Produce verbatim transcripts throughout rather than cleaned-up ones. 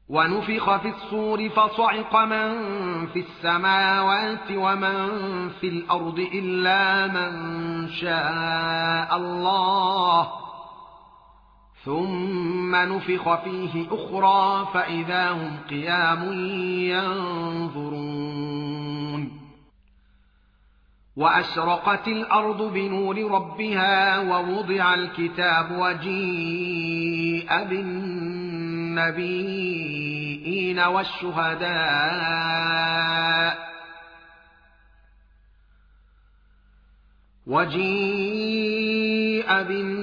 ونفخ في الصور فصعق من في السماوات ومن في الأرض إلا من شاء الله، ثم نفخ فيه أخرى فإذا هم قيام ينظرون. وأشرقت الأرض بنور ربها ووضع الكتاب وجيء بالنبيين والشهداء وجيء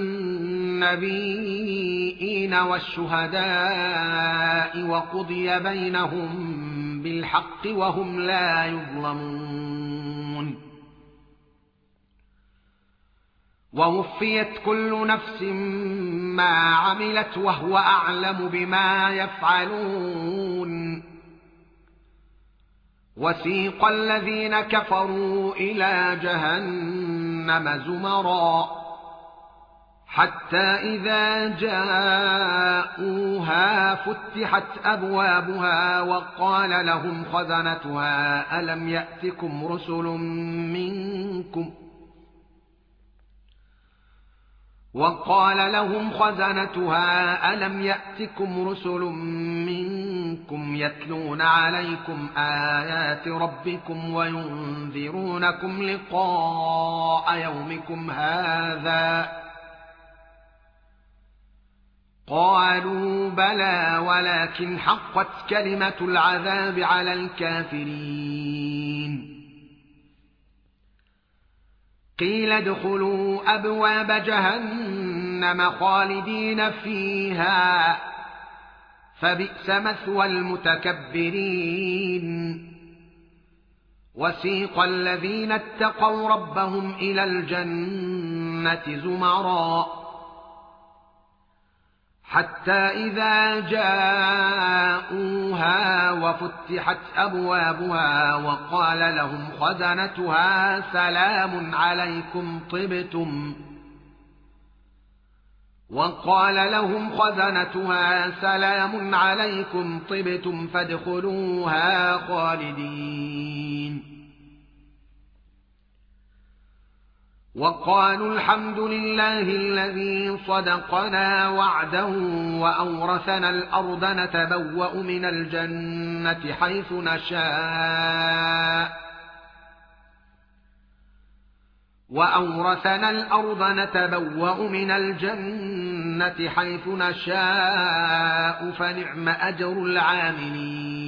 بالنبيين والشهداء وقضي بينهم بالحق وهم لا يظلمون. ووفيت كل نفس ما عملت وهو أعلم بما يفعلون. وسيق الذين كفروا إلى جهنم زمرا حتى إذا جاءوها فتحت أبوابها وقال لهم خزنتها ألم يأتكم رسل منكم وقال لهم خزنتها ألم يأتكم رسل منكم يتلون عليكم آيات ربكم وينذرونكم لقاء يومكم هذا؟ قالوا بلى ولكن حقت كلمة العذاب على الكافرين. قيل ادخلوا أبواب جهنم خالدين فيها فبئس مثوى المتكبرين. وسيق الذين اتقوا ربهم إلى الجنة زمرا حتى إذا جاءوها وفتحت أبوابها وقال لهم خزنتها سلام عليكم طبتم وقال لهم خزنتها سلام عليكم طبتم فادخلوها خالدين. وقالوا الحمد لله الذي صدقنا وعده وأورثنا الأرض نتبوأ من الجنة حيث نشاء وأورثنا الأرض نتبوأ من الجنة حيث نشاء فنعم أجر العاملين.